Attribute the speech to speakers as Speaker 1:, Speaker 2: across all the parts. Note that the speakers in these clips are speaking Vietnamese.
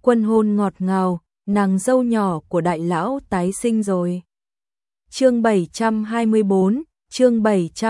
Speaker 1: Quân hôn ngọt ngào, nàng dâu nhỏ của đại lão tái sinh rồi. Chương 724, chương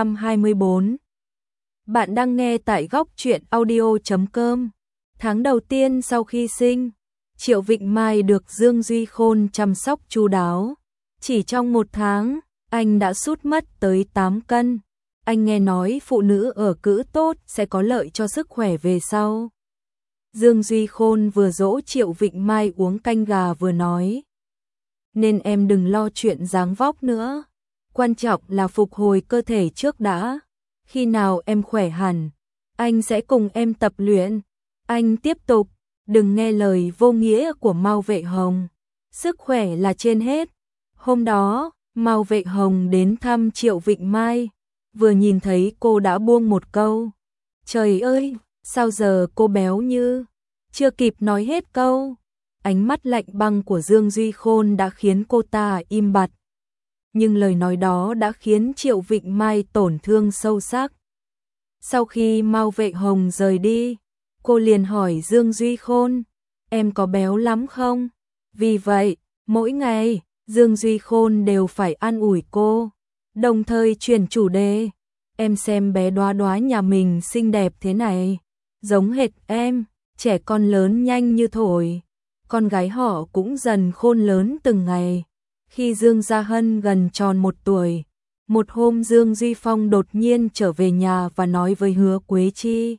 Speaker 1: 724. Bạn đang nghe tại góc truyện audio.com. Tháng đầu tiên sau khi sinh, Triệu Vịnh Mai được Dương Duy Khôn chăm sóc chu đáo. Chỉ trong 1 tháng, anh đã sút mất tới 8 cân. Anh nghe nói phụ nữ ở cữ tốt sẽ có lợi cho sức khỏe về sau. Dương Duy Khôn vừa dỗ Triệu Vịnh Mai uống canh gà vừa nói. Nên em đừng lo chuyện dáng vóc nữa. Quan trọng là phục hồi cơ thể trước đã. Khi nào em khỏe hẳn, anh sẽ cùng em tập luyện. Anh tiếp tục, đừng nghe lời vô nghĩa của Mao Vệ Hồng. Sức khỏe là trên hết. Hôm đó, Mao Vệ Hồng đến thăm Triệu Vịnh Mai. Vừa nhìn thấy cô đã buông một câu. Trời ơi, sao giờ cô béo như... Chưa kịp nói hết câu, ánh mắt lạnh băng của Dương Duy Khôn đã khiến cô ta im bặt. Nhưng lời nói đó đã khiến Triệu Vịnh Mai tổn thương sâu sắc. Sau khi Mao Vệ Hồng rời đi, cô liền hỏi Dương Duy Khôn, em có béo lắm không? Vì vậy, mỗi ngày, Dương Duy Khôn đều phải an ủi cô, đồng thời chuyển chủ đề. Em xem bé Đoá Đoá nhà mình xinh đẹp thế này, giống hệt em. Trẻ con lớn nhanh như thổi, con gái họ cũng dần khôn lớn từng ngày. Khi Dương Gia Hân gần tròn 1 tuổi, một hôm Dương Duy Phong đột nhiên trở về nhà và nói với Hứa Quế Chi.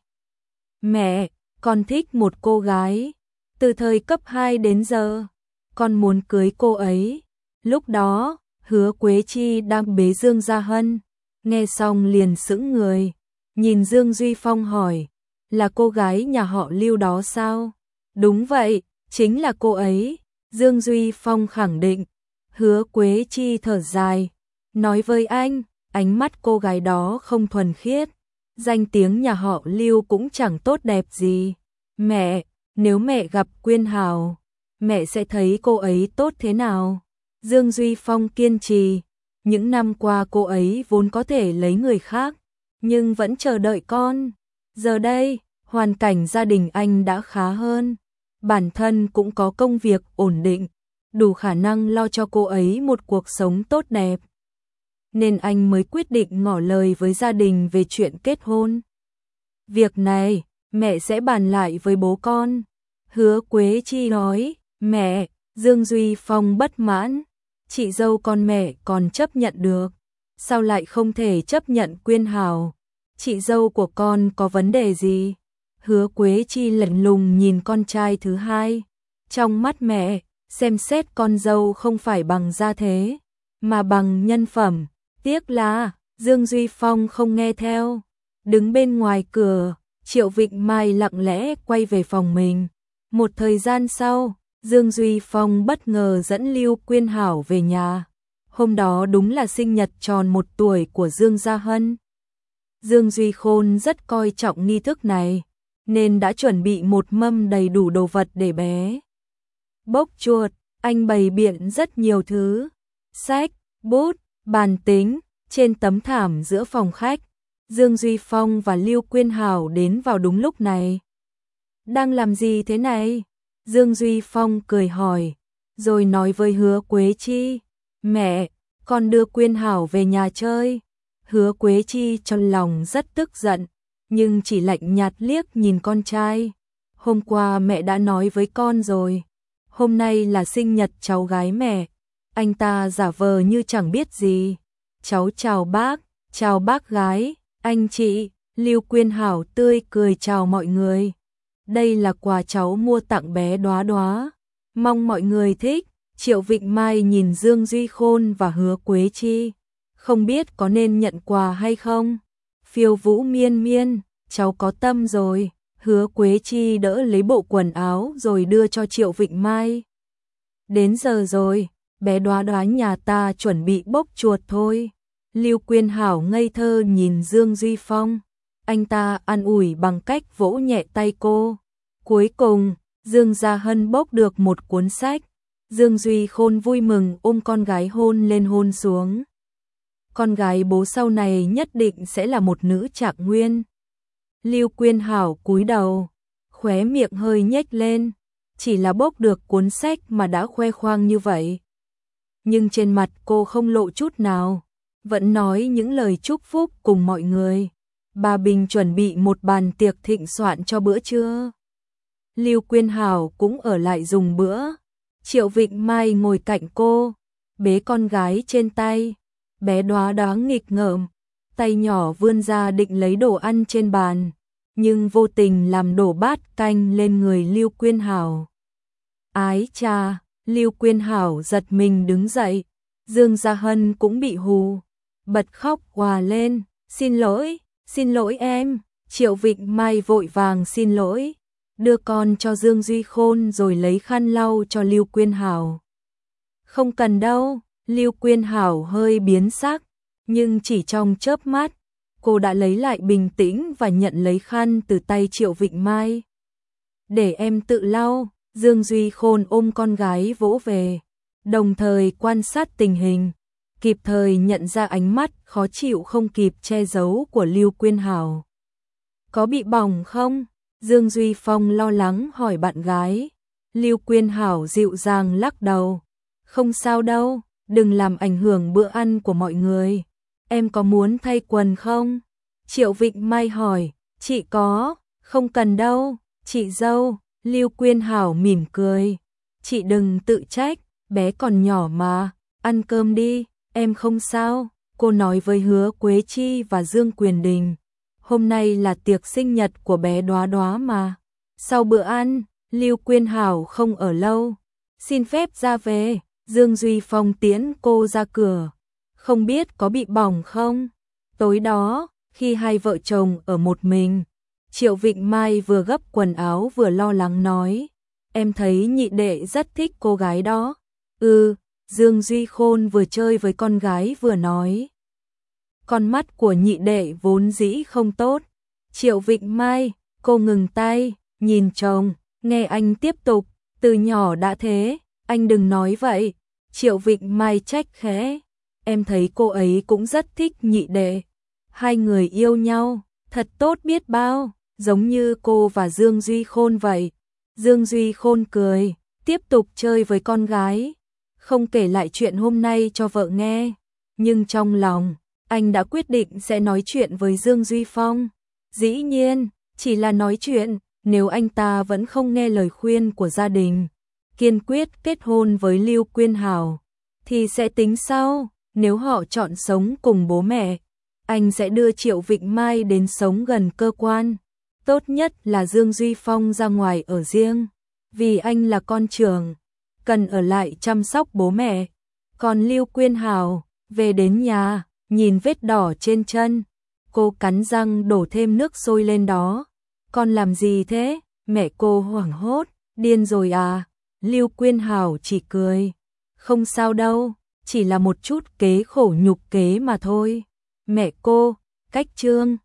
Speaker 1: Mẹ, con thích một cô gái, từ thời cấp 2 đến giờ, con muốn cưới cô ấy. Lúc đó, Hứa Quế Chi đang bế Dương Gia Hân, nghe xong liền sững người, nhìn Dương Duy Phong hỏi. Là cô gái nhà họ Lưu đó sao? Đúng vậy, chính là cô ấy. Dương Duy Phong khẳng định. Hứa Quế Chi thở dài, nói với anh, ánh mắt cô gái đó không thuần khiết. Danh tiếng nhà họ Lưu cũng chẳng tốt đẹp gì. Mẹ, nếu mẹ gặp Quyên Hào, mẹ sẽ thấy cô ấy tốt thế nào? Dương Duy Phong kiên trì. Những năm qua cô ấy vốn có thể lấy người khác, nhưng vẫn chờ đợi con. Giờ đây, hoàn cảnh gia đình anh đã khá hơn, bản thân cũng có công việc ổn định, đủ khả năng lo cho cô ấy một cuộc sống tốt đẹp. Nên anh mới quyết định ngỏ lời với gia đình về chuyện kết hôn. Việc này, mẹ sẽ bàn lại với bố con. Hứa Quế Chi nói, mẹ, Dương Duy Phong bất mãn, chị dâu con mẹ còn chấp nhận được, sao lại không thể chấp nhận Quyên Hào? Chị dâu của con có vấn đề gì? Hứa Quế Chi lạnh lùng nhìn con trai thứ hai. Trong mắt mẹ, xem xét con dâu không phải bằng gia thế, mà bằng nhân phẩm. Tiếc là, Dương Duy Phong không nghe theo. Đứng bên ngoài cửa, Triệu Vịnh Mai lặng lẽ quay về phòng mình. Một thời gian sau, Dương Duy Phong bất ngờ dẫn Lưu Quyên Hảo về nhà. Hôm đó đúng là sinh nhật tròn 1 tuổi của Dương Gia Hân. Dương Duy Khôn rất coi trọng nghi thức này, nên đã chuẩn bị một mâm đầy đủ đồ vật để bé bốc chuột. Anh bày biện rất nhiều thứ, sách, bút, bàn tính, trên tấm thảm giữa phòng khách. Dương Duy Phong và Lưu Quyên Hảo đến vào đúng lúc này. Đang làm gì thế này? Dương Duy Phong cười hỏi, rồi nói với Hứa Quế Chi, mẹ, con đưa Quyên Hảo về nhà chơi. Hứa Quế Chi trong lòng rất tức giận, nhưng chỉ lạnh nhạt liếc nhìn con trai. Hôm qua mẹ đã nói với con rồi, hôm nay là sinh nhật cháu gái mẹ. Anh ta giả vờ như chẳng biết gì. Cháu chào bác gái, anh chị. Lưu Quyên Hảo tươi cười chào mọi người. Đây là quà cháu mua tặng bé Đoá Đoá, mong mọi người thích. Triệu Vịnh Mai nhìn Dương Duy Khôn và Hứa Quế Chi, không biết có nên nhận quà hay không. Phiêu Vũ Miên Miên, cháu có tâm rồi. Hứa Quế Chi đỡ lấy bộ quần áo rồi đưa cho Triệu Vịnh Mai. Đến giờ rồi, bé Đoá Đoá nhà ta chuẩn bị bốc chuột thôi. Lưu Quyên Hảo ngây thơ nhìn Dương Duy Phong. Anh ta an ủi bằng cách vỗ nhẹ tay cô. Cuối cùng, Dương Gia Hân bốc được một cuốn sách. Dương Duy Khôn vui mừng ôm con gái hôn lên hôn xuống. Con gái bố sau này nhất định sẽ là một nữ Trạng Nguyên. Lưu Quyên Hảo cúi đầu, khóe miệng hơi nhếch lên. chỉ là bốc được cuốn sách mà đã khoe khoang như vậy. Nhưng trên mặt cô không lộ chút nào, vẫn nói những lời chúc phúc cùng mọi người. Bà Bình chuẩn bị một bàn tiệc thịnh soạn cho bữa trưa. Lưu Quyên Hảo cũng ở lại dùng bữa. Triệu Vịnh Mai ngồi cạnh cô, bế con gái trên tay. Bé Đóa Đóa nghịch ngợm, tay nhỏ vươn ra định lấy đồ ăn trên bàn, nhưng vô tình làm đổ bát canh lên người Lưu Quyên Hảo. Ái cha, Lưu Quyên Hảo giật mình đứng dậy. Dương Gia Hân cũng bị hù, bật khóc òa lên, xin lỗi em. Triệu Vịnh Mai vội vàng xin lỗi, đưa con cho Dương Duy Khôn rồi lấy khăn lau cho Lưu Quyên Hảo. Không cần đâu, Lưu Quyên Hảo hơi biến sắc, nhưng chỉ trong chớp mắt, cô đã lấy lại bình tĩnh và nhận lấy khăn từ tay Triệu Vịnh Mai. Để em tự lau. Dương Duy Khôn ôm con gái vỗ về, đồng thời quan sát tình hình, kịp thời nhận ra ánh mắt khó chịu không kịp che giấu của Lưu Quyên Hảo. Có bị bỏng không? Dương Duy Phong lo lắng hỏi bạn gái. Lưu Quyên Hảo dịu dàng lắc đầu. Không sao đâu, đừng làm ảnh hưởng bữa ăn của mọi người. Em có muốn thay quần không? Triệu Vịnh Mai hỏi. Chị có, không cần đâu, chị dâu. Lưu Quyên Hảo mỉm cười. Chị đừng tự trách, bé còn nhỏ mà, ăn cơm đi, em không sao. Cô nói với Hứa Quế Chi và Dương Quyền Đình. Hôm nay là tiệc sinh nhật của bé Đóa Đóa mà. Sau bữa ăn, Lưu Quyên Hảo không ở lâu. Xin phép ra về, Dương Duy Phong tiễn cô ra cửa. Không biết có bị bỏng không? Tối đó, khi hai vợ chồng ở một mình, Triệu Vịnh Mai vừa gấp quần áo vừa lo lắng nói. Em thấy nhị đệ rất thích cô gái đó. Dương Duy Khôn vừa chơi với con gái vừa nói. Con mắt của nhị đệ vốn dĩ không tốt. Triệu Vịnh Mai, cô ngừng tay, nhìn chồng, nghe anh tiếp tục. Từ nhỏ đã thế, anh đừng nói vậy. Triệu Vịnh Mai trách khẽ. Em thấy cô ấy cũng rất thích nhị đệ. Hai người yêu nhau, thật tốt biết bao. Giống như cô và Dương Duy Khôn vậy. Dương Duy Khôn cười, tiếp tục chơi với con gái, không kể lại chuyện hôm nay cho vợ nghe. Nhưng trong lòng, anh đã quyết định sẽ nói chuyện với Dương Duy Phong. Dĩ nhiên, chỉ là nói chuyện, nếu anh ta vẫn không nghe lời khuyên của gia đình, kiên quyết kết hôn với Lưu Quyên Hảo, thì sẽ tính sau. Nếu họ chọn sống cùng bố mẹ, anh sẽ đưa Triệu Vịnh Mai đến sống gần cơ quan. Tốt nhất là Dương Duy Phong ra ngoài ở riêng, vì anh là con trưởng, cần ở lại chăm sóc bố mẹ. Còn Lưu Quyên Hảo, về đến nhà, nhìn vết đỏ trên chân, cô cắn răng đổ thêm nước sôi lên đó. Con làm gì thế? Mẹ cô hoảng hốt, điên rồi à? Lưu Quyên Hảo chỉ cười. Không sao đâu, chỉ là một chút kế khổ nhục kế mà thôi. Mẹ cô, cách trương.